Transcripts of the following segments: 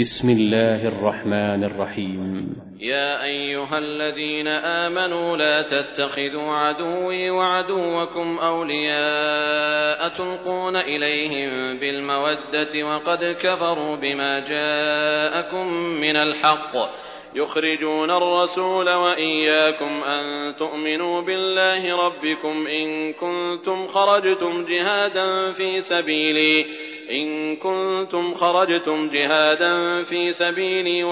بسم الله الرحمن الرحيم. يا أيها الذين آمنوا لا تتخذوا عدوي وعدوكم أولياء تلقون إليهم بالمودة وقد كفروا بما جاءكم من الحق يخرجون الرسول وإياكم أن تؤمنوا بالله ربكم إن كنتم خرجتم جهادا في سبيلي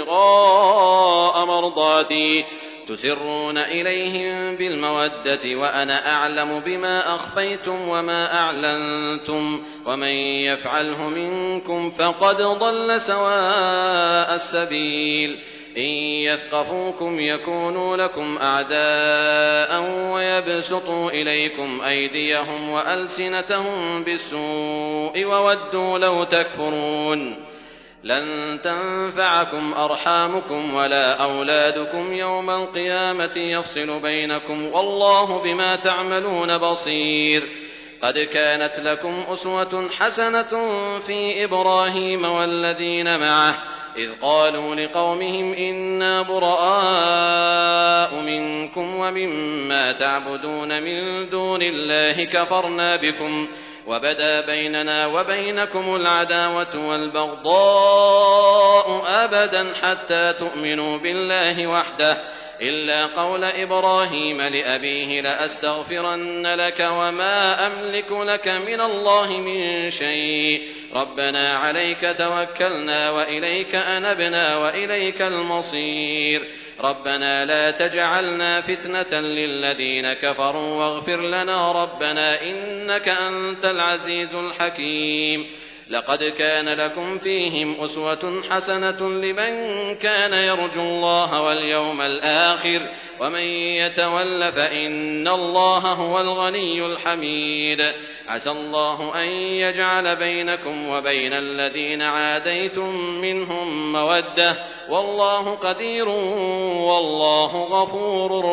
وابتغاء مرضاتي تسرون إليهم بالمودة وأنا أعلم بما أخفيتم وما أعلنتم ومن يفعله منكم فقد ضل سواء السبيل إن يثقفوكم يكونوا لكم أعداء ويبسطوا إليكم أيديهم وألسنتهم بالسوء وودوا لو تكفرون لن تنفعكم أرحامكم ولا أولادكم يوم القيامة يفصل بينكم والله بما تعملون بصير قد كانت لكم أسوة حسنة في إبراهيم والذين معه إذ قالوا لقومهم إنا براء منكم ومما تعبدون من دون الله كفرنا بكم وبدا بيننا وبينكم العداوة والبغضاء أبدا حتى تؤمنوا بالله وحده إلا قول إبراهيم لأبيه لأستغفرن لك وما أملك لك من الله من شيء ربنا عليك توكلنا وإليك أنبنا وإليك المصير ربنا لا تجعلنا فتنة للذين كفروا واغفر لنا ربنا إنك أنت العزيز الحكيم لقد كان لكم فيهم أسوة حسنة لمن كان يرجو الله واليوم الآخر ومن يتول فإن الله هو الغني الحميد عسى الله أن يجعل بينكم وبين الذين عاديتم منهم مودة والله قدير والله غفور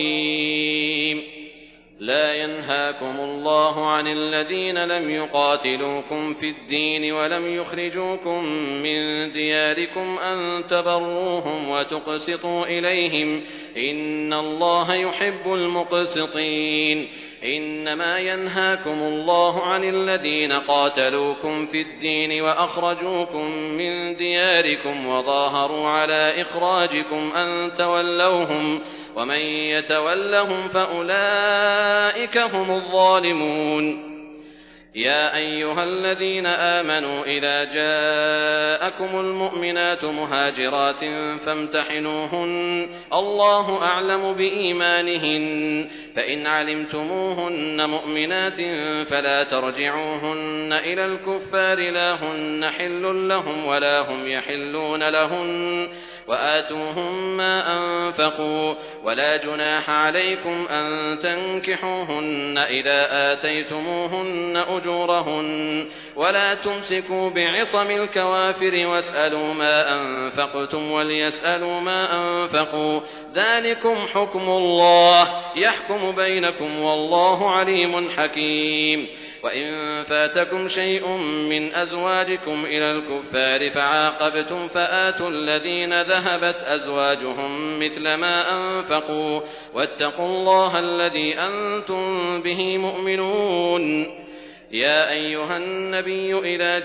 رحيم لا ينهاكم الله عن الذين لم يقاتلوكم في الدين ولم يخرجوكم من دياركم أن تبروهم وتقسطوا إليهم إن الله يحب المقسطين إنما ينهاكم الله عن الذين قاتلوكم في الدين وأخرجوكم من دياركم وظاهروا على إخراجكم أن تولوهم ومن يتولهم فأولئك هم الظالمون يا أيها الذين آمنوا إذا جاءكم المؤمنات مهاجرات فامتحنوهن الله أعلم بإيمانهن فإن علمتموهن مؤمنات فلا ترجعوهن إلى الكفار لا هن حل لهم ولا هم يحلون لهن وآتوهم ما أنفقوا ولا جناح عليكم أن تنكحوهن إذا آتيتموهن أجورهن ولا تمسكوا بعصم الكوافر واسألوا ما أنفقتم وليسألوا ما أنفقوا ذلكم حكم الله يحكم بينكم والله عليم حكيم وإن فاتكم شيء من أزواجكم إلى الكفار فعاقبتم فآتوا الذين ذهبت أزواجهم مثل ما أنفقوا واتقوا الله الذي أنتم به مؤمنون يا أيها النبي إذا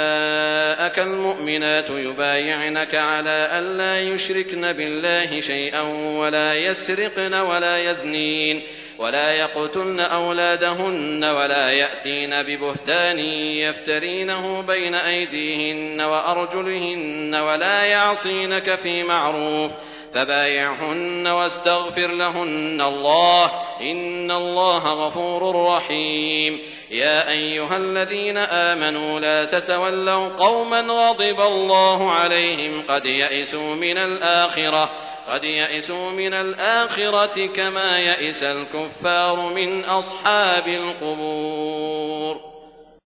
جاءك المؤمنات يبايعنك على ألا يشركن بالله شيئا ولا يسرقن ولا يزنين ولا يقتلن أولادهن ولا يأتين ببهتان يفترينه بين أيديهن وأرجلهن ولا يعصينك في معروف فبايعهن واستغفر لهن الله إن الله غفور رحيم يا أيها الذين آمنوا لا تتولوا قوما غضب الله عليهم قد يئسوا من الآخرة كما يئس الكفار من أصحاب القبور